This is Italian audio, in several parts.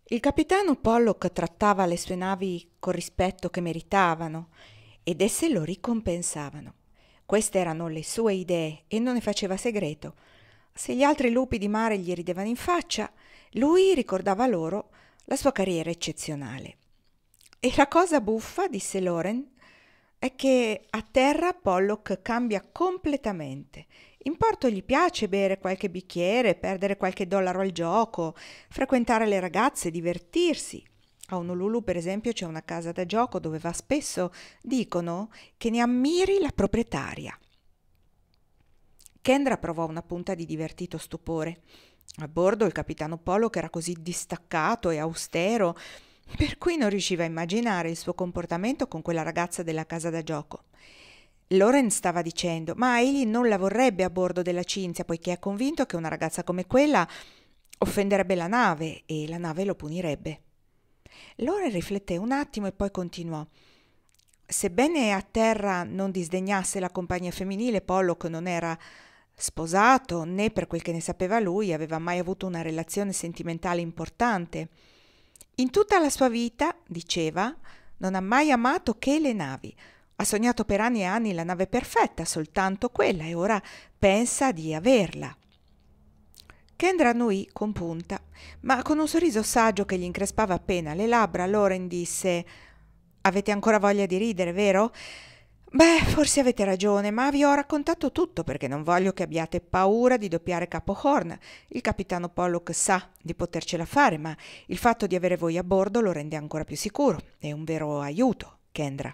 Il capitano Pollock trattava le sue navi col rispetto che meritavano ed esse lo ricompensavano. Queste erano le sue idee e non ne faceva segreto. Se gli altri lupi di mare gli ridevano in faccia, lui ricordava loro la sua carriera eccezionale. E la cosa buffa, disse Loren, è che a terra Pollock cambia completamente. In porto gli piace bere qualche bicchiere, perdere qualche dollaro al gioco, frequentare le ragazze, divertirsi. A Honolulu, per esempio, c'è una casa da gioco dove va spesso, dicono, che ne ammiri la proprietaria. Kendra provò una punta di divertito stupore. A bordo il capitano Pollock era così distaccato e austero, per cui non riusciva a immaginare il suo comportamento con quella ragazza della casa da gioco. Loren stava dicendo, ma egli non la vorrebbe a bordo della Cinzia, poiché è convinto che una ragazza come quella offenderebbe la nave e la nave lo punirebbe. Loren rifletté un attimo e poi continuò. Sebbene a terra non disdegnasse la compagnia femminile, Pollock non era sposato, né per quel che ne sapeva lui aveva mai avuto una relazione sentimentale importante. In tutta la sua vita, diceva, non ha mai amato che le navi. Ha sognato per anni e anni la nave perfetta, soltanto quella, e ora pensa di averla. Kendra annuì compunta, ma con un sorriso saggio che gli increspava appena le labbra, Loren disse: Avete ancora voglia di ridere, vero? Beh, forse avete ragione, ma vi ho raccontato tutto perché non voglio che abbiate paura di doppiare Capo Horn. Il capitano Pollock sa di potercela fare, ma il fatto di avere voi a bordo lo rende ancora più sicuro. È un vero aiuto, Kendra.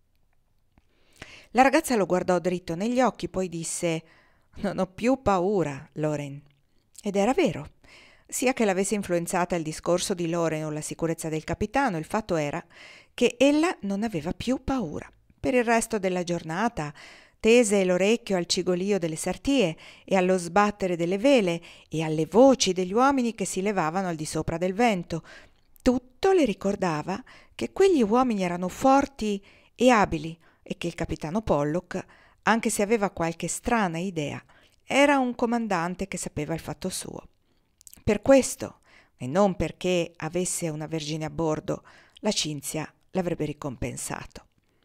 La ragazza lo guardò dritto negli occhi, poi disse: Non ho più paura, Loren. Ed era vero. Sia che l'avesse influenzata il discorso di Loren o la sicurezza del capitano, il fatto era che ella non aveva più paura. Per il resto della giornata tese l'orecchio al cigolio delle sartie e allo sbattere delle vele e alle voci degli uomini che si levavano al di sopra del vento. Tutto le ricordava che quegli uomini erano forti e abili e che il capitano Pollock, anche se aveva qualche strana idea, era un comandante che sapeva il fatto suo. Per questo, e non perché avesse una vergine a bordo, la Cinzia l'avrebbe ricompensato.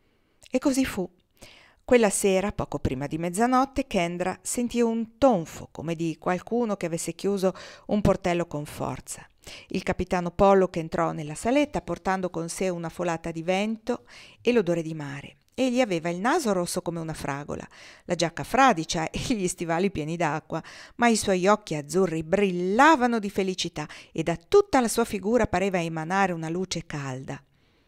E così fu. Quella sera, poco prima di mezzanotte, Kendra sentì un tonfo, come di qualcuno che avesse chiuso un portello con forza. Il capitano Pollock entrò nella saletta portando con sé una folata di vento e l'odore di mare. Egli aveva il naso rosso come una fragola, la giacca fradicia e gli stivali pieni d'acqua, ma i suoi occhi azzurri brillavano di felicità e da tutta la sua figura pareva emanare una luce calda.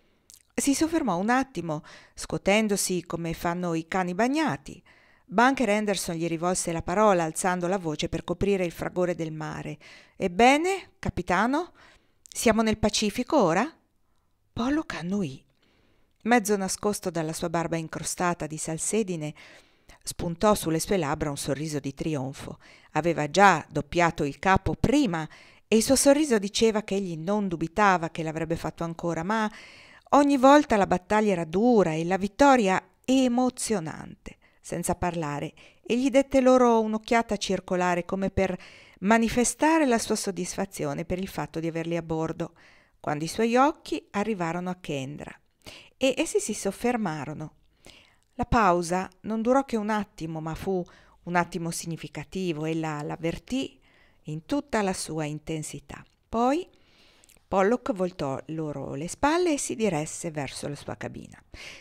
Si soffermò un attimo, scuotendosi come fanno i cani bagnati. Bunker Henderson gli rivolse la parola, alzando la voce per coprire il fragore del mare. «Ebbene, capitano? Siamo nel Pacifico ora?» Pollock annuì. Mezzo nascosto dalla sua barba incrostata di salsedine, spuntò sulle sue labbra un sorriso di trionfo. Aveva già doppiato il capo prima e il suo sorriso diceva che egli non dubitava che l'avrebbe fatto ancora, ma ogni volta la battaglia era dura e la vittoria emozionante. Senza parlare, egli dette loro un'occhiata circolare come per manifestare la sua soddisfazione per il fatto di averli a bordo, quando i suoi occhi arrivarono a Kendra e essi si soffermarono. La pausa non durò che un attimo, ma fu un attimo significativo. Ella l'avvertì in tutta la sua intensità. Poi Pollock voltò loro le spalle e si diresse verso la sua cabina.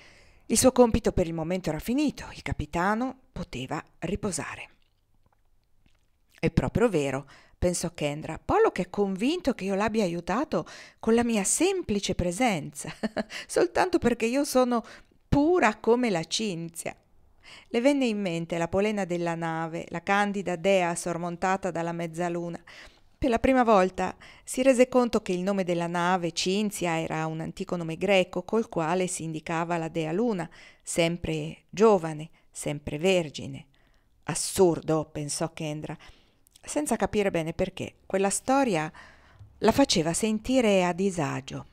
Il suo compito per il momento era finito, il capitano poteva riposare. È proprio vero, pensò Kendra. Pollock è convinto che io l'abbia aiutato con la mia semplice presenza, soltanto perché io sono pura come la Cinzia. Le venne in mente la polena della nave, la candida dea sormontata dalla mezzaluna. Per la prima volta si rese conto che il nome della nave, Cinzia, era un antico nome greco col quale si indicava la dea Luna, sempre giovane, sempre vergine. Assurdo, pensò Kendra, senza capire bene perché. Quella storia la faceva sentire a disagio.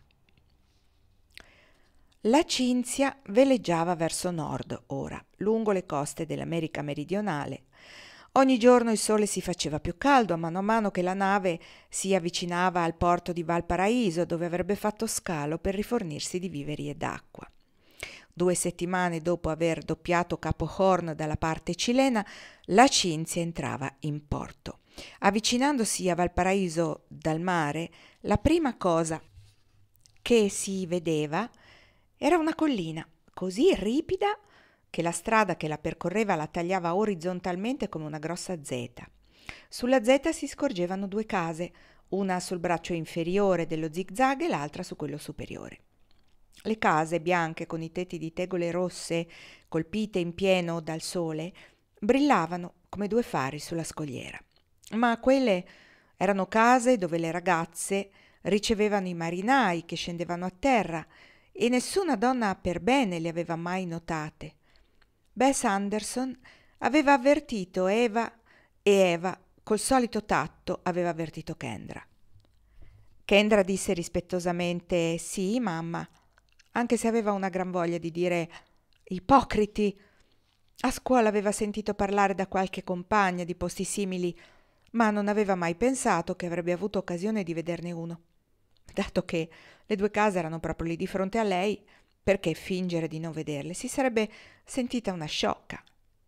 La Cinzia veleggiava verso nord ora, lungo le coste dell'America meridionale. Ogni giorno il sole si faceva più caldo a mano che la nave si avvicinava al porto di Valparaíso, dove avrebbe fatto scalo per rifornirsi di viveri e d'acqua. 2 settimane dopo aver doppiato Capo Horn dalla parte cilena, la Cinzia entrava in porto. Avvicinandosi a Valparaíso dal mare, la prima cosa che si vedeva era una collina così ripida che la strada che la percorreva la tagliava orizzontalmente come una grossa zeta. Sulla zeta si scorgevano 2 case, una sul braccio inferiore dello zigzag e l'altra su quello superiore. Le case bianche con i tetti di tegole rosse colpite in pieno dal sole brillavano come 2 fari sulla scogliera, ma quelle erano case dove le ragazze ricevevano i marinai che scendevano a terra e nessuna donna per bene le aveva mai notate. Bess Anderson aveva avvertito Eva e Eva, col solito tatto, aveva avvertito Kendra. Kendra disse rispettosamente «Sì, mamma», anche se aveva una gran voglia di dire «Ipocriti!». A scuola aveva sentito parlare da qualche compagna di posti simili, ma non aveva mai pensato che avrebbe avuto occasione di vederne uno. Dato che le 2 case erano proprio lì di fronte a lei, perché fingere di non vederle? Si sarebbe sentita una sciocca.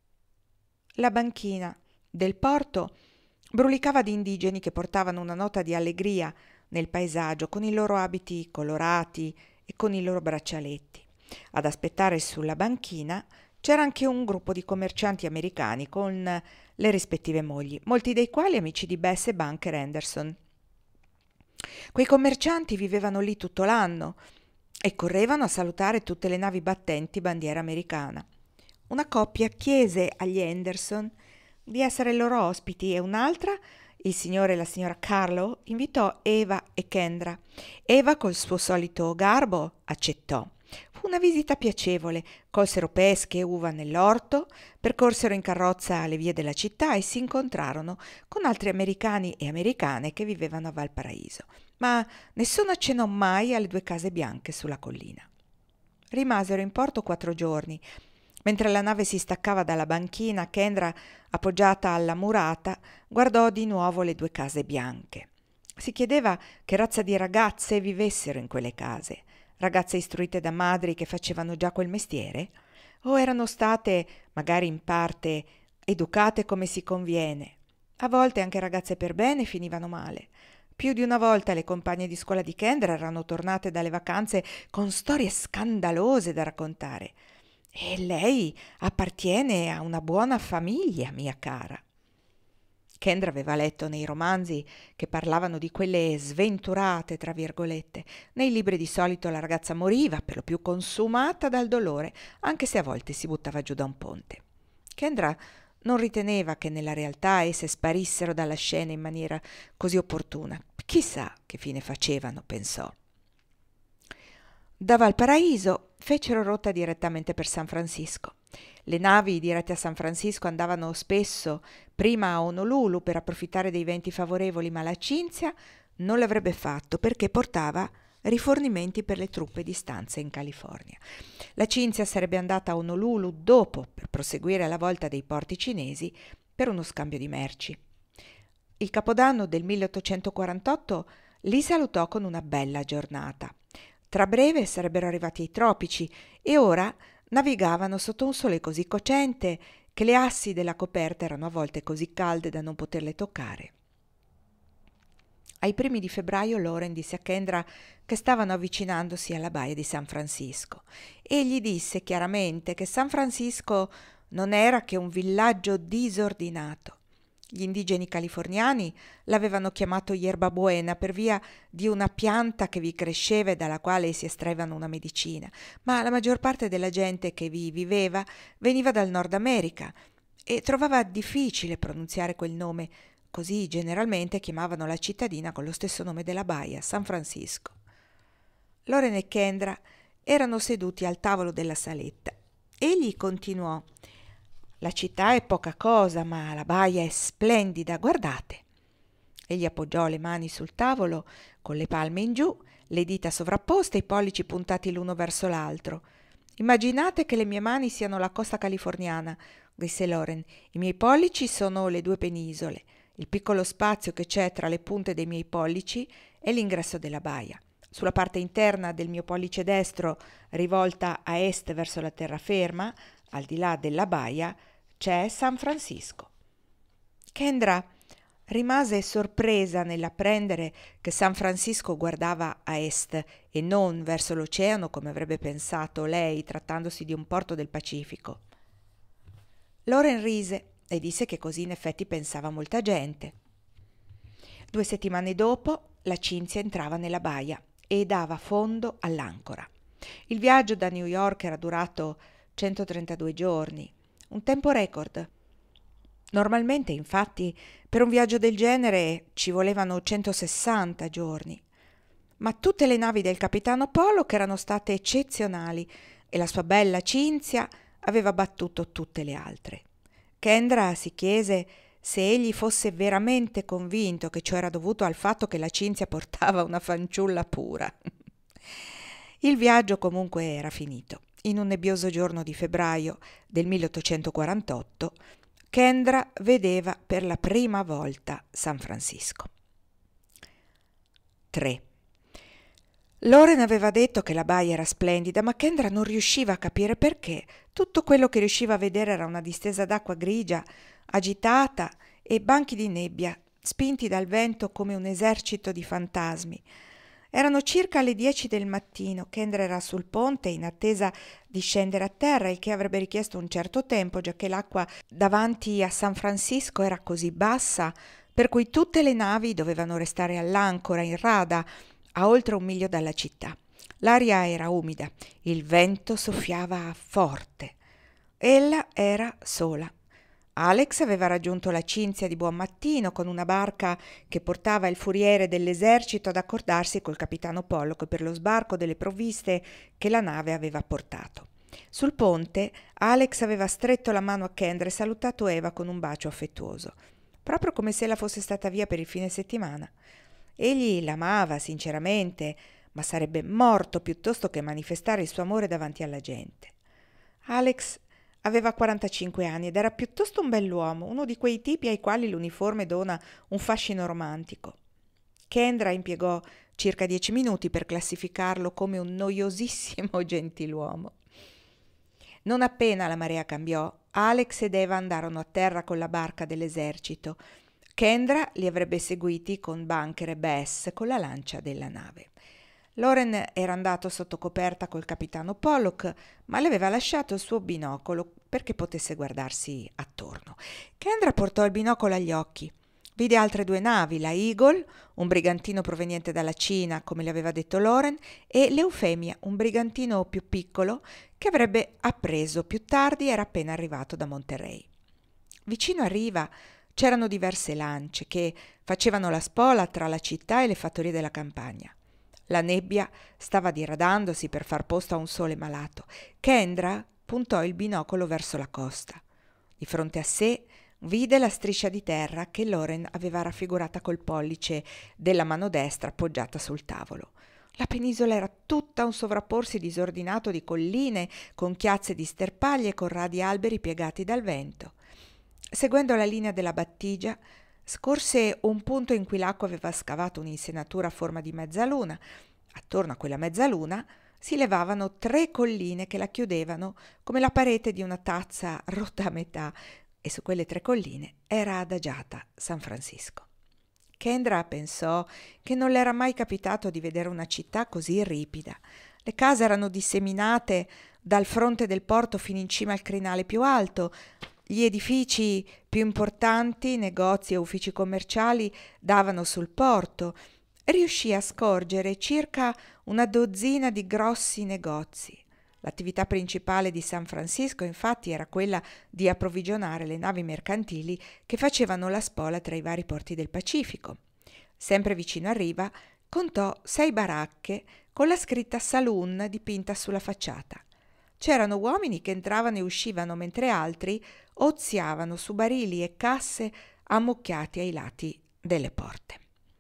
La banchina del porto brulicava di indigeni che portavano una nota di allegria nel paesaggio con i loro abiti colorati e con i loro braccialetti. Ad aspettare sulla banchina c'era anche un gruppo di commercianti americani con le rispettive mogli, molti dei quali amici di Bess e Bunker Henderson. Quei commercianti vivevano lì tutto l'anno e correvano a salutare tutte le navi battenti bandiera americana. Una coppia chiese agli Henderson di essere loro ospiti e un'altra, il signore e la signora Carlo, invitò Eva e Kendra. Eva, col suo solito garbo, accettò. Fu una visita piacevole, colsero pesche e uva nell'orto, percorsero in carrozza le vie della città e si incontrarono con altri americani e americane che vivevano a Valparaíso, ma nessuno accennò mai alle 2 case bianche sulla collina. Rimasero in porto 4 giorni. Mentre la nave si staccava dalla banchina, Kendra, appoggiata alla murata, guardò di nuovo le 2 case bianche. Si chiedeva che razza di ragazze vivessero in quelle case. Ragazze istruite da madri che facevano già quel mestiere? O erano state, magari in parte, educate come si conviene? A volte anche ragazze per bene finivano male. Più di una volta le compagne di scuola di Kendra erano tornate dalle vacanze con storie scandalose da raccontare. E lei appartiene a una buona famiglia, mia cara. Kendra aveva letto nei romanzi che parlavano di quelle sventurate, tra virgolette. Nei libri di solito la ragazza moriva, per lo più consumata dal dolore, anche se a volte si buttava giù da un ponte. Kendra non riteneva che nella realtà esse sparissero dalla scena in maniera così opportuna. Chissà che fine facevano, pensò. Da Valparaíso fecero rotta direttamente per San Francisco. Le navi dirette a San Francisco andavano spesso prima a Honolulu per approfittare dei venti favorevoli, ma la Cinzia non l'avrebbe fatto perché portava rifornimenti per le truppe di stanza in California. La Cinzia sarebbe andata a Honolulu dopo per proseguire la volta dei porti cinesi per uno scambio di merci. Il Capodanno del 1848 li salutò con una bella giornata. Tra breve sarebbero arrivati i tropici e ora navigavano sotto un sole così cocente che le assi della coperta erano a volte così calde da non poterle toccare. Ai primi di febbraio Lauren disse a Kendra che stavano avvicinandosi alla baia di San Francisco e gli disse chiaramente che San Francisco non era che un villaggio disordinato. Gli indigeni californiani l'avevano chiamato Yerbabuena per via di una pianta che vi cresceva e dalla quale si estraevano una medicina, ma la maggior parte della gente che vi viveva veniva dal Nord America e trovava difficile pronunziare quel nome, così generalmente chiamavano la cittadina con lo stesso nome della baia, San Francisco. Lauren e Kendra erano seduti al tavolo della saletta. Egli continuò: «La città è poca cosa, ma la baia è splendida, guardate». Egli appoggiò le mani sul tavolo con le palme in giù, le dita sovrapposte e i pollici puntati l'uno verso l'altro. «Immaginate che le mie mani siano la costa californiana, disse Loren. I miei pollici sono le 2 penisole. Il piccolo spazio che c'è tra le punte dei miei pollici è l'ingresso della baia. Sulla parte interna del mio pollice destro, rivolta a est verso la terraferma, al di là della baia, c'è San Francisco. Kendra rimase sorpresa nell'apprendere che San Francisco guardava a est e non verso l'oceano come avrebbe pensato lei, trattandosi di un porto del Pacifico. Loren rise e disse che così in effetti pensava molta gente. 2 settimane dopo la Cinzia entrava nella baia e dava fondo all'ancora. Il viaggio da New York era durato 132 giorni, un tempo record. Normalmente, infatti, per un viaggio del genere ci volevano 160 giorni. Ma tutte le navi del capitano Pollock erano state eccezionali e la sua bella Cinzia aveva battuto tutte le altre. Kendra si chiese se egli fosse veramente convinto che ciò era dovuto al fatto che la Cinzia portava una fanciulla pura. Il viaggio comunque era finito. In un nebbioso giorno di febbraio del 1848, Kendra vedeva per la prima volta San Francisco. 3. Loren aveva detto che la baia era splendida, ma Kendra non riusciva a capire perché. Tutto quello che riusciva a vedere era una distesa d'acqua grigia, agitata, e banchi di nebbia, spinti dal vento come un esercito di fantasmi. Erano circa le 10 del mattino. Kendra era sul ponte in attesa di scendere a terra, il che avrebbe richiesto un certo tempo, giacché l'acqua davanti a San Francisco era così bassa, per cui tutte le navi dovevano restare all'ancora in rada a oltre 1 miglio dalla città. L'aria era umida, il vento soffiava forte. Ella era sola. Alex aveva raggiunto la Cinzia di buon mattino con una barca che portava il furiere dell'esercito ad accordarsi col capitano Pollock per lo sbarco delle provviste che la nave aveva portato. Sul ponte Alex aveva stretto la mano a Kendra e salutato Eva con un bacio affettuoso, proprio come se ella fosse stata via per il fine settimana. Egli l'amava sinceramente, ma sarebbe morto piuttosto che manifestare il suo amore davanti alla gente. Alex aveva 45 anni ed era piuttosto un bell'uomo, uno di quei tipi ai quali l'uniforme dona un fascino romantico. Kendra impiegò circa 10 minuti per classificarlo come un noiosissimo gentiluomo. Non appena la marea cambiò, Alex ed Eva andarono a terra con la barca dell'esercito. Kendra li avrebbe seguiti con Bunker e Bess con la lancia della nave. Loren era andato sotto coperta col capitano Pollock, ma le aveva lasciato il suo binocolo perché potesse guardarsi attorno. Kendra portò il binocolo agli occhi. Vide altre 2 navi, la Eagle, un brigantino proveniente dalla Cina, come le aveva detto Loren, e l'Eufemia, un brigantino più piccolo che avrebbe appreso più tardi, era appena arrivato da Monterey. Vicino a riva c'erano diverse lance che facevano la spola tra la città e le fattorie della campagna. La nebbia stava diradandosi per far posto a un sole malato. Kendra puntò il binocolo verso la costa. Di fronte a sé vide la striscia di terra che Loren aveva raffigurata col pollice della mano destra appoggiata sul tavolo. La penisola era tutta un sovrapporsi disordinato di colline con chiazze di sterpaglie e con radi alberi piegati dal vento. Seguendo la linea della battigia, scorse un punto in cui l'acqua aveva scavato un'insenatura a forma di mezzaluna. Attorno a quella mezzaluna si levavano 3 colline che la chiudevano come la parete di una tazza rotta a metà, e su quelle 3 colline era adagiata San Francisco. Kendra pensò che non le era mai capitato di vedere una città così ripida. Le case erano disseminate dal fronte del porto fino in cima al crinale più alto. Gli edifici più importanti, negozi e uffici commerciali, davano sul porto. Riuscì a scorgere circa una dozzina di grossi negozi. L'attività principale di San Francisco, infatti, era quella di approvvigionare le navi mercantili che facevano la spola tra i vari porti del Pacifico. Sempre vicino a riva, contò 6 baracche con la scritta Saloon dipinta sulla facciata. C'erano uomini che entravano e uscivano, mentre altri oziavano su barili e casse ammucchiati ai lati delle porte.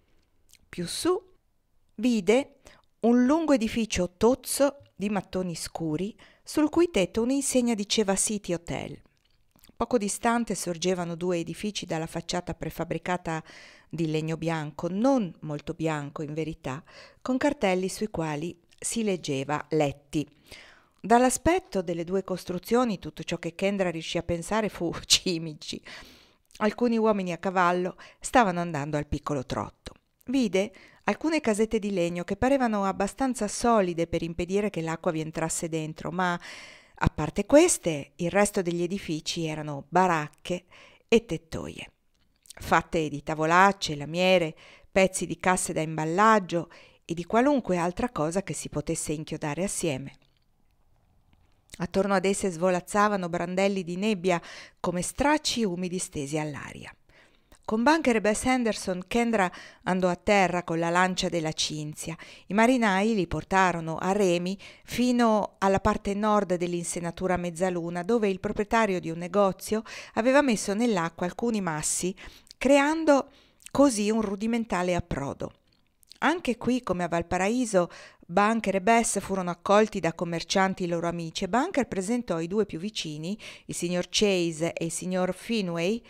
Più su vide un lungo edificio tozzo di mattoni scuri sul cui tetto un'insegna diceva City Hotel. Poco distante sorgevano 2 edifici dalla facciata prefabbricata di legno bianco, non molto bianco in verità, con cartelli sui quali si leggeva «Letti». Dall'aspetto delle 2 costruzioni tutto ciò che Kendra riuscì a pensare fu cimici. Alcuni uomini a cavallo stavano andando al piccolo trotto. Vide alcune casette di legno che parevano abbastanza solide per impedire che l'acqua vi entrasse dentro, ma a parte queste, il resto degli edifici erano baracche e tettoie, fatte di tavolacce, lamiere, pezzi di casse da imballaggio e di qualunque altra cosa che si potesse inchiodare assieme. Attorno ad esse svolazzavano brandelli di nebbia come stracci umidi stesi all'aria. Con Bunker e Bess Henderson, Kendra andò a terra con la lancia della Cinzia. I marinai li portarono a remi fino alla parte nord dell'insenatura Mezzaluna, dove il proprietario di un negozio aveva messo nell'acqua alcuni massi, creando così un rudimentale approdo. Anche qui, come a Valparaíso, Bunker e Bess furono accolti da commercianti loro amici e Bunker presentò i 2 più vicini, il signor Chase e il signor Finway,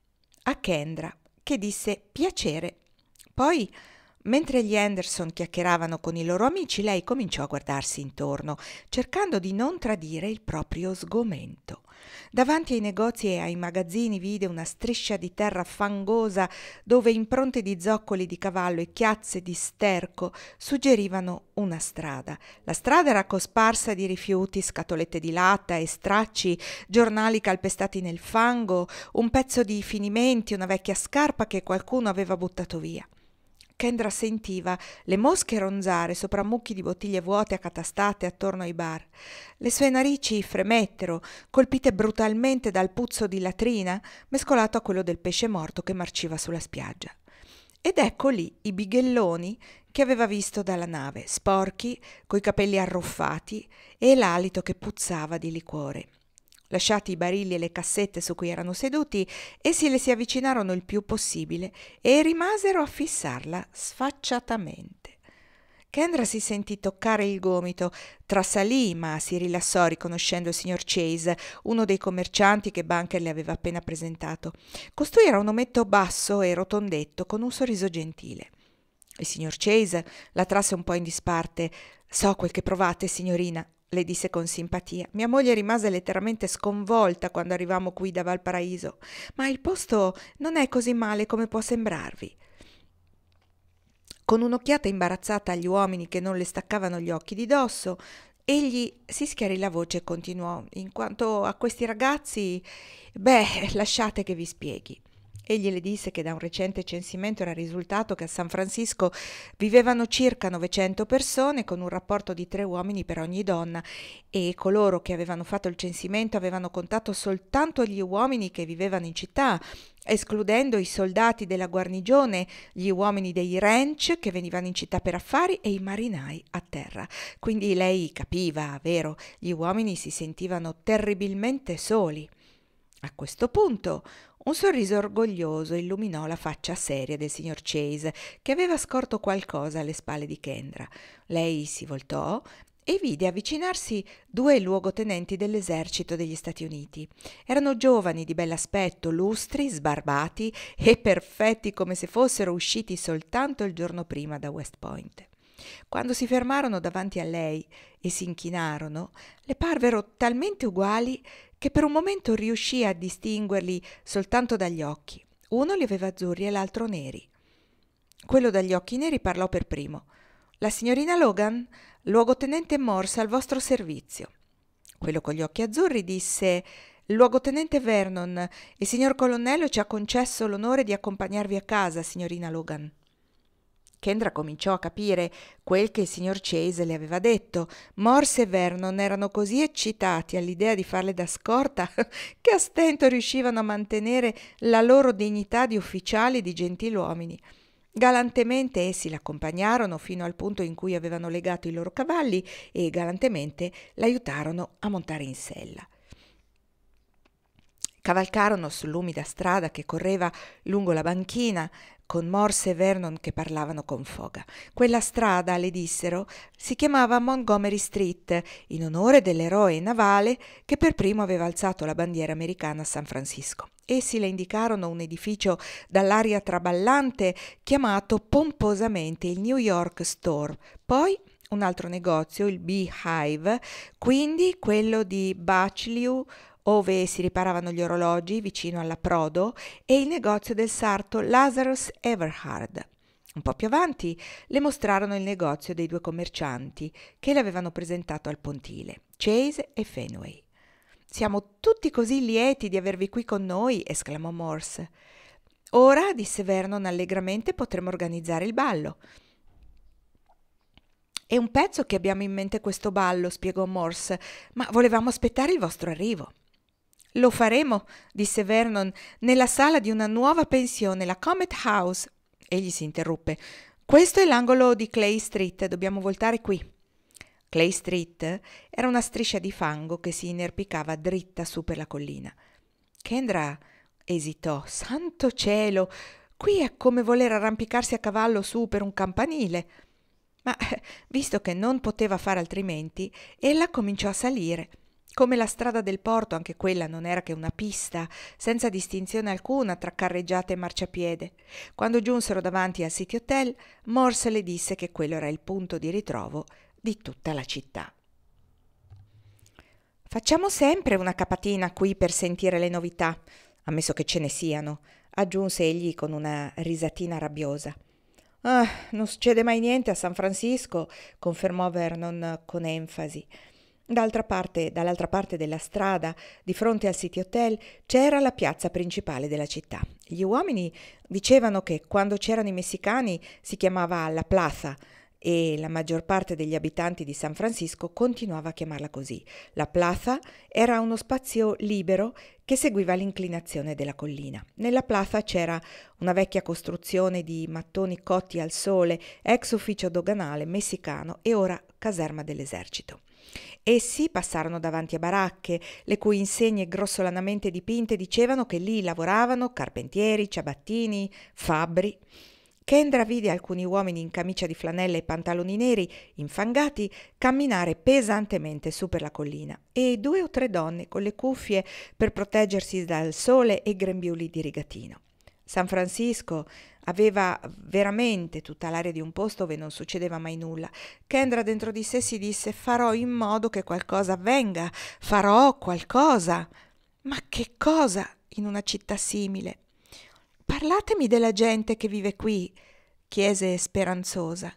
a Kendra, che disse piacere. Poi, mentre gli Henderson chiacchieravano con i loro amici, lei cominciò a guardarsi intorno, cercando di non tradire il proprio sgomento. Davanti ai negozi e ai magazzini vide una striscia di terra fangosa dove impronte di zoccoli di cavallo e chiazze di sterco suggerivano una strada. La strada era cosparsa di rifiuti, scatolette di latta e stracci, giornali calpestati nel fango, un pezzo di finimenti, una vecchia scarpa che qualcuno aveva buttato via. Kendra sentiva le mosche ronzare sopra mucchi di bottiglie vuote accatastate attorno ai bar. Le sue narici fremettero, colpite brutalmente dal puzzo di latrina mescolato a quello del pesce morto che marciva sulla spiaggia. Ed ecco lì i bighelloni che aveva visto dalla nave, sporchi, coi capelli arruffati e l'alito che puzzava di liquore. Lasciati i barili e le cassette su cui erano seduti, essi le si avvicinarono il più possibile e rimasero a fissarla sfacciatamente. Kendra si sentì toccare il gomito, trasalì, ma si rilassò riconoscendo il signor Chase, uno dei commercianti che Bunker le aveva appena presentato. Costui era un ometto basso e rotondetto, con un sorriso gentile. Il signor Chase la trasse un po' in disparte. «So quel che provate, signorina», le disse con simpatia. «Mia moglie rimase letteralmente sconvolta quando arrivammo qui da Valparaíso, ma il posto non è così male come può sembrarvi». Con un'occhiata imbarazzata agli uomini che non le staccavano gli occhi di dosso, egli si schiarì la voce e continuò: «In quanto a questi ragazzi, lasciate che vi spieghi». Egli le disse che da un recente censimento era risultato che a San Francisco vivevano circa 900 persone con un rapporto di 3 uomini per ogni donna e coloro che avevano fatto il censimento avevano contato soltanto gli uomini che vivevano in città, escludendo i soldati della guarnigione, gli uomini dei ranch che venivano in città per affari e i marinai a terra. Quindi lei capiva, vero? Gli uomini si sentivano terribilmente soli. A questo punto un sorriso orgoglioso illuminò la faccia seria del signor Chase, che aveva scorto qualcosa alle spalle di Kendra. Lei si voltò e vide avvicinarsi 2 luogotenenti dell'esercito degli Stati Uniti. Erano giovani, di bell'aspetto, lustri, sbarbati e perfetti come se fossero usciti soltanto il giorno prima da West Point. Quando si fermarono davanti a lei e si inchinarono, le parvero talmente uguali che per un momento riuscì a distinguerli soltanto dagli occhi. Uno li aveva azzurri e l'altro neri. Quello dagli occhi neri parlò per primo. «La signorina Logan, luogotenente Morse, al vostro servizio». Quello con gli occhi azzurri disse: «Luogotenente Vernon, il signor colonnello ci ha concesso l'onore di accompagnarvi a casa, signorina Logan». Kendra cominciò a capire quel che il signor Chase le aveva detto. Morse e Vernon erano così eccitati all'idea di farle da scorta che a stento riuscivano a mantenere la loro dignità di ufficiali e di gentiluomini. Galantemente essi l'accompagnarono fino al punto in cui avevano legato i loro cavalli e galantemente l'aiutarono a montare in sella. Cavalcarono sull'umida strada che correva lungo la banchina, con Morse e Vernon che parlavano con foga. Quella strada, le dissero, si chiamava Montgomery Street, in onore dell'eroe navale che per primo aveva alzato la bandiera americana a San Francisco. Essi le indicarono un edificio dall'aria traballante chiamato pomposamente il New York Store, poi un altro negozio, il Beehive, quindi quello di Bachelieu, ove si riparavano gli orologi vicino all'approdo, e il negozio del sarto Lazarus Everhard. Un po' più avanti le mostrarono il negozio dei due commercianti che le avevano presentato al pontile, Chase e Fenway. «Siamo tutti così lieti di avervi qui con noi», esclamò Morse. «Ora», disse Vernon allegramente, «potremo organizzare il ballo». «È un pezzo che abbiamo in mente questo ballo», spiegò Morse, «ma volevamo aspettare il vostro arrivo». «Lo faremo», disse Vernon, «nella sala di una nuova pensione, la Comet House». Egli si interruppe. «Questo è l'angolo di Clay Street, dobbiamo voltare qui». Clay Street era una striscia di fango che si inerpicava dritta su per la collina. Kendra esitò. «Santo cielo! Qui è come voler arrampicarsi a cavallo su per un campanile». Ma visto che non poteva fare altrimenti, ella cominciò a salire. Come la strada del porto, anche quella non era che una pista, senza distinzione alcuna tra carreggiate e marciapiede. Quando giunsero davanti al City Hotel, Morse le disse che quello era il punto di ritrovo di tutta la città. «Facciamo sempre una capatina qui per sentire le novità, ammesso che ce ne siano», aggiunse egli con una risatina rabbiosa. «Ah, non succede mai niente a San Francisco», confermò Vernon con enfasi. Dall'altra parte della strada, di fronte al City Hotel, c'era la piazza principale della città. Gli uomini dicevano che quando c'erano i messicani si chiamava La Plaza e la maggior parte degli abitanti di San Francisco continuava a chiamarla così. La Plaza era uno spazio libero che seguiva l'inclinazione della collina. Nella plaza c'era una vecchia costruzione di mattoni cotti al sole, ex ufficio doganale messicano e ora caserma dell'esercito. Essi passarono davanti a baracche, le cui insegne grossolanamente dipinte dicevano che lì lavoravano carpentieri, ciabattini, fabbri. Kendra vide alcuni uomini in camicia di flanella e pantaloni neri, infangati, camminare pesantemente su per la collina e 2 o 3 donne con le cuffie per proteggersi dal sole e grembiuli di rigatino. San Francisco aveva veramente tutta l'aria di un posto dove non succedeva mai nulla. Kendra dentro di sé si disse: «Farò in modo che qualcosa avvenga, farò qualcosa». Ma che cosa in una città simile? «Parlatemi della gente che vive qui», chiese speranzosa.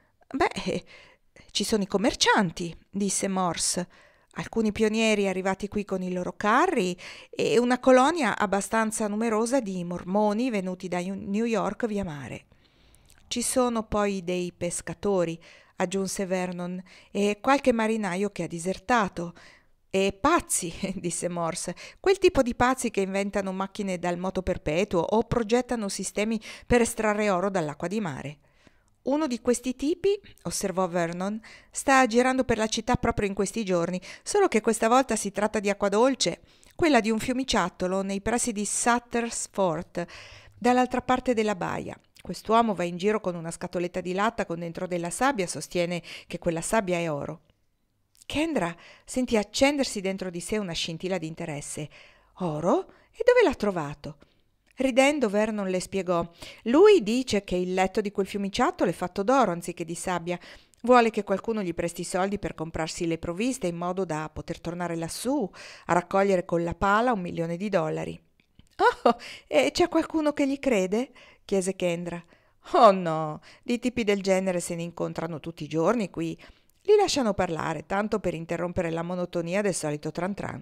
«Beh, ci sono i commercianti», disse Morse, «alcuni pionieri arrivati qui con i loro carri e una colonia abbastanza numerosa di mormoni venuti da New York via mare». «Ci sono poi dei pescatori», aggiunse Vernon, «e qualche marinaio che ha disertato». «E pazzi», disse Morse, «quel tipo di pazzi che inventano macchine dal moto perpetuo o progettano sistemi per estrarre oro dall'acqua di mare». «Uno di questi tipi», osservò Vernon, «sta girando per la città proprio in questi giorni, solo che questa volta si tratta di acqua dolce, quella di un fiumiciattolo nei pressi di Sutter's Fort, dall'altra parte della baia. Quest'uomo va in giro con una scatoletta di latta con dentro della sabbia, sostiene che quella sabbia è oro». Kendra sentì accendersi dentro di sé una scintilla di interesse. «Oro? E dove l'ha trovato?» Ridendo, Vernon le spiegò: «Lui dice che il letto di quel fiumiciattolo è fatto d'oro anziché di sabbia. Vuole che qualcuno gli presti soldi per comprarsi le provviste in modo da poter tornare lassù a raccogliere con la pala $1.000.000. «Oh, e c'è qualcuno che gli crede?» chiese Kendra. «Oh no, di tipi del genere se ne incontrano tutti i giorni qui. Li lasciano parlare, tanto per interrompere la monotonia del solito tran tran».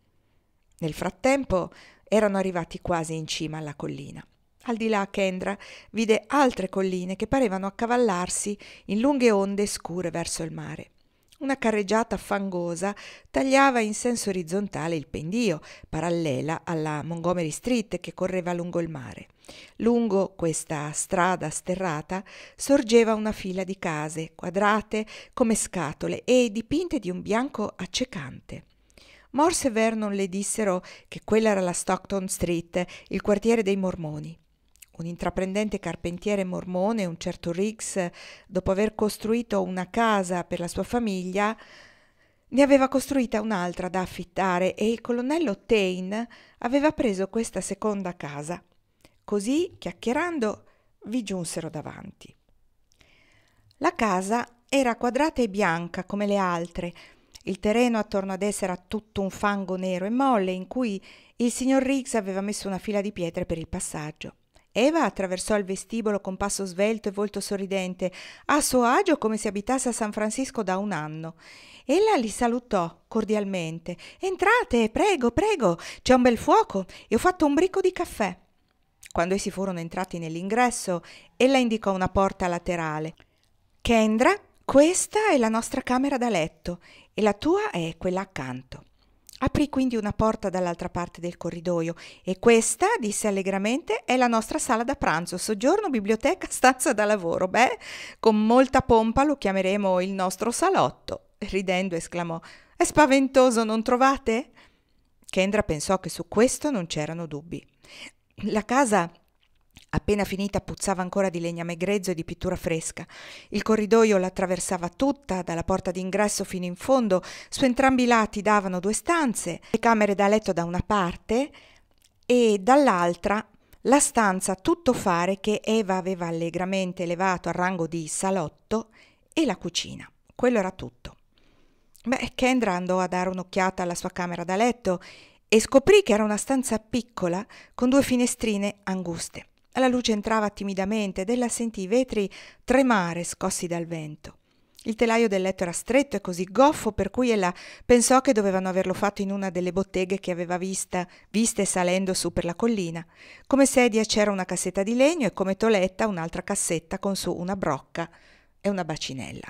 Nel frattempo erano arrivati quasi in cima alla collina. Al di là Kendra vide altre colline che parevano accavallarsi in lunghe onde scure verso il mare. Una carreggiata fangosa tagliava in senso orizzontale il pendio, parallela alla Montgomery Street che correva lungo il mare. Lungo questa strada sterrata sorgeva una fila di case, quadrate come scatole e dipinte di un bianco accecante. Morse e Vernon le dissero che quella era la Stockton Street, il quartiere dei mormoni. un intraprendente carpentiere mormone, un certo Riggs, dopo aver costruito una casa per la sua famiglia, ne aveva costruita un'altra da affittare e il colonnello Taine aveva preso questa seconda casa. Così, chiacchierando, vi giunsero davanti. La casa era quadrata e bianca come le altre. Il terreno attorno ad essa era tutto un fango nero e molle in cui il signor Riggs aveva messo una fila di pietre per il passaggio. Eva attraversò il vestibolo con passo svelto e volto sorridente, a suo agio come se abitasse a San Francisco da un anno. Ella li salutò cordialmente. «Entrate, prego, prego, c'è un bel fuoco e ho fatto un bricco di caffè». Quando essi furono entrati nell'ingresso, ella indicò una porta laterale. «Kendra, questa è la nostra camera da letto e la tua è quella accanto». Aprì quindi una porta dall'altra parte del corridoio. «E questa», disse allegramente, «è la nostra sala da pranzo, soggiorno, biblioteca, stanza da lavoro. Beh, con molta pompa lo chiameremo il nostro salotto». Ridendo esclamò: «È spaventoso, non trovate?» Kendra pensò che su questo non c'erano dubbi. La casa, appena finita, puzzava ancora di legname grezzo e di pittura fresca. Il corridoio l'attraversava tutta, dalla porta d'ingresso fino in fondo. Su entrambi i lati davano 2 stanze, le camere da letto da una parte e dall'altra la stanza tuttofare che Eva aveva allegramente elevato al rango di salotto e la cucina. Quello era tutto. Kendra andò a dare un'occhiata alla sua camera da letto e scoprì che era una stanza piccola con 2 finestrine anguste. La luce entrava timidamente ed ella sentì i vetri tremare scossi dal vento. Il telaio del letto era stretto e così goffo per cui ella pensò che dovevano averlo fatto in una delle botteghe che aveva viste salendo su per la collina. Come sedia c'era una cassetta di legno e come toletta un'altra cassetta con su una brocca e una bacinella.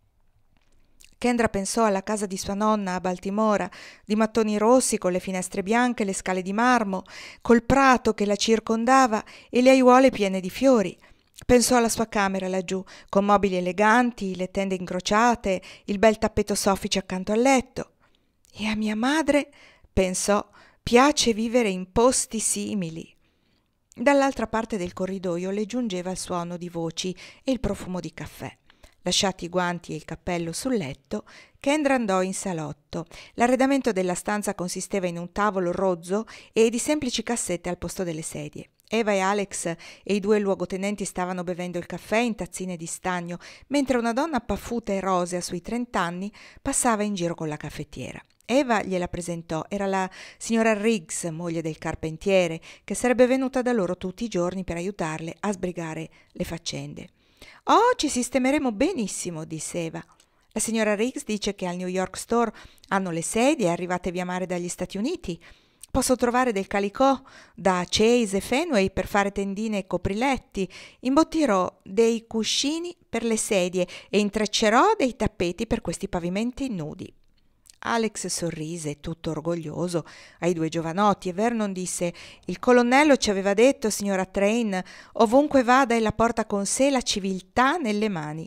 Kendra pensò alla casa di sua nonna a Baltimora, di mattoni rossi con le finestre bianche, le scale di marmo, col prato che la circondava e le aiuole piene di fiori. Pensò alla sua camera laggiù, con mobili eleganti, le tende incrociate, il bel tappeto soffice accanto al letto. E a mia madre, pensò, piace vivere in posti simili. Dall'altra parte del corridoio le giungeva il suono di voci e il profumo di caffè. Lasciati i guanti e il cappello sul letto, Kendra andò in salotto. L'arredamento della stanza consisteva in un tavolo rozzo e di semplici cassette al posto delle sedie. Eva e Alex e i 2 luogotenenti stavano bevendo il caffè in tazzine di stagno, mentre una donna paffuta e rosea sui 30 anni passava in giro con la caffettiera. Eva gliela presentò, era la signora Riggs, moglie del carpentiere, che sarebbe venuta da loro tutti i giorni per aiutarle a sbrigare le faccende. «Oh, ci sistemeremo benissimo», disse Eva. «La signora Riggs dice che al New York Store hanno le sedie arrivate via mare dagli Stati Uniti. Posso trovare del calicò da Chase e Fenway per fare tendine e copriletti. Imbottirò dei cuscini per le sedie e intreccerò dei tappeti per questi pavimenti nudi». Alex sorrise, tutto orgoglioso, ai 2 giovanotti e Vernon disse: «Il colonnello ci aveva detto, signora Train, ovunque vada ella porta con sé la civiltà nelle mani».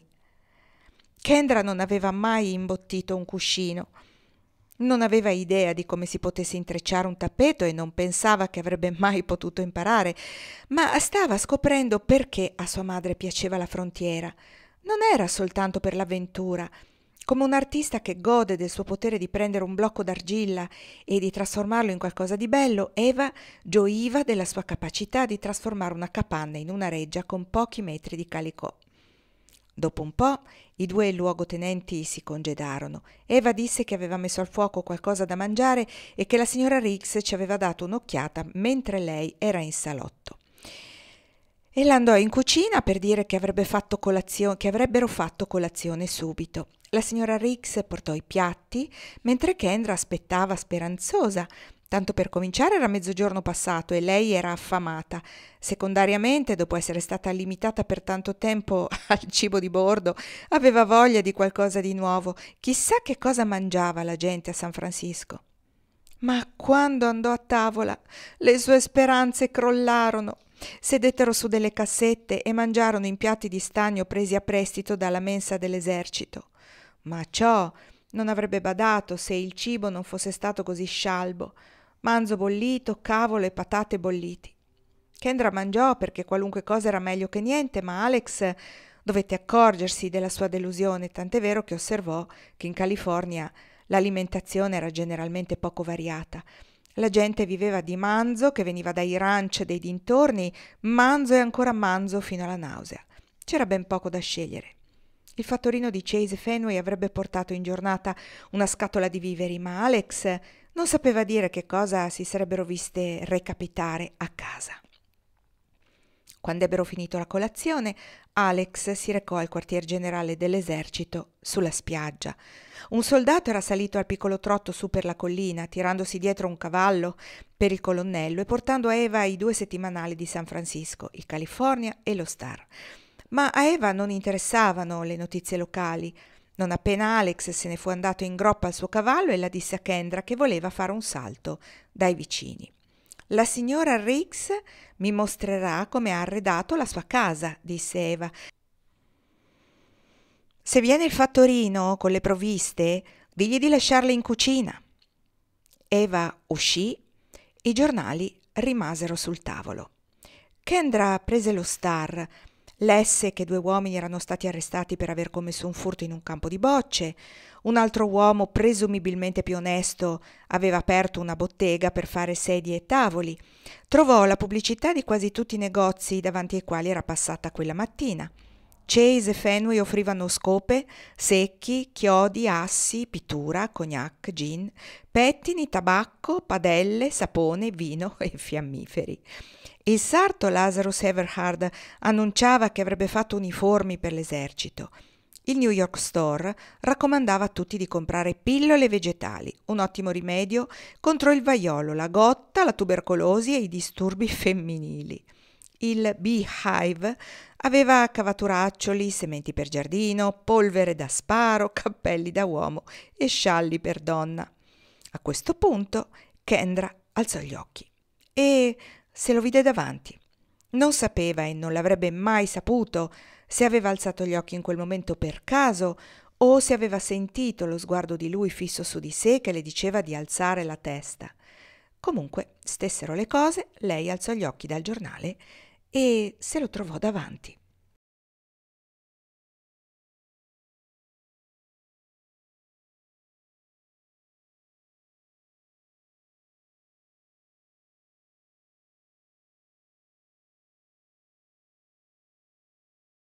Kendra non aveva mai imbottito un cuscino, non aveva idea di come si potesse intrecciare un tappeto e non pensava che avrebbe mai potuto imparare, ma stava scoprendo perché a sua madre piaceva la frontiera. Non era soltanto per l'avventura. Come un artista che gode del suo potere di prendere un blocco d'argilla e di trasformarlo in qualcosa di bello, Eva gioiva della sua capacità di trasformare una capanna in una reggia con pochi metri di calicò. Dopo un po' i 2 luogotenenti si congedarono. Eva disse che aveva messo al fuoco qualcosa da mangiare e che la signora Riggs ci aveva dato un'occhiata mentre lei era in salotto. Ella andò in cucina per dire che avrebbero fatto colazione subito. La signora Riggs portò i piatti, mentre Kendra aspettava speranzosa. Tanto per cominciare era mezzogiorno passato e lei era affamata. Secondariamente, dopo essere stata limitata per tanto tempo al cibo di bordo, aveva voglia di qualcosa di nuovo. Chissà che cosa mangiava la gente a San Francisco. Ma quando andò a tavola, le sue speranze crollarono. Sedettero su delle cassette e mangiarono in piatti di stagno presi a prestito dalla mensa dell'esercito. Ma ciò non avrebbe badato se il cibo non fosse stato così scialbo. Manzo bollito, cavolo e patate bolliti. Kendra mangiò perché qualunque cosa era meglio che niente, ma Alex dovette accorgersi della sua delusione, tant'è vero che osservò che in California l'alimentazione era generalmente poco variata. La gente viveva di manzo che veniva dai ranch dei dintorni, manzo e ancora manzo fino alla nausea. C'era ben poco da scegliere. Il fattorino di Chase Fenway avrebbe portato in giornata una scatola di viveri, ma Alex non sapeva dire che cosa si sarebbero viste recapitare a casa. Quando ebbero finito la colazione, Alex si recò al quartier generale dell'esercito sulla spiaggia. Un soldato era salito al piccolo trotto su per la collina, tirandosi dietro un cavallo per il colonnello e portando a Eva i 2 settimanali di San Francisco, il California e lo Star. Ma a Eva non interessavano le notizie locali. Non appena Alex se ne fu andato in groppa al suo cavallo, ella disse a Kendra che voleva fare un salto dai vicini. «La signora Riggs mi mostrerà come ha arredato la sua casa», disse Eva. «Se viene il fattorino con le provviste, digli di lasciarle in cucina». Eva uscì, i giornali rimasero sul tavolo. Kendra prese lo Star, lesse che 2 uomini erano stati arrestati per aver commesso un furto in un campo di bocce. Un altro uomo, presumibilmente più onesto, aveva aperto una bottega per fare sedie e tavoli. Trovò la pubblicità di quasi tutti i negozi davanti ai quali era passata quella mattina. Chase e Fenway offrivano scope, secchi, chiodi, assi, pittura, cognac, gin, pettini, tabacco, padelle, sapone, vino e fiammiferi. Il sarto Lazarus Everhard annunciava che avrebbe fatto uniformi per l'esercito. Il New York Store raccomandava a tutti di comprare pillole vegetali, un ottimo rimedio contro il vaiolo, la gotta, la tubercolosi e i disturbi femminili. Il Beehive aveva cavaturaccioli, sementi per giardino, polvere da sparo, cappelli da uomo e scialli per donna. A questo punto Kendra alzò gli occhi e se lo vide davanti. Non sapeva e non l'avrebbe mai saputo se aveva alzato gli occhi in quel momento per caso o se aveva sentito lo sguardo di lui fisso su di sé che le diceva di alzare la testa. Comunque, stessero le cose, lei alzò gli occhi dal giornale e se lo trovò davanti.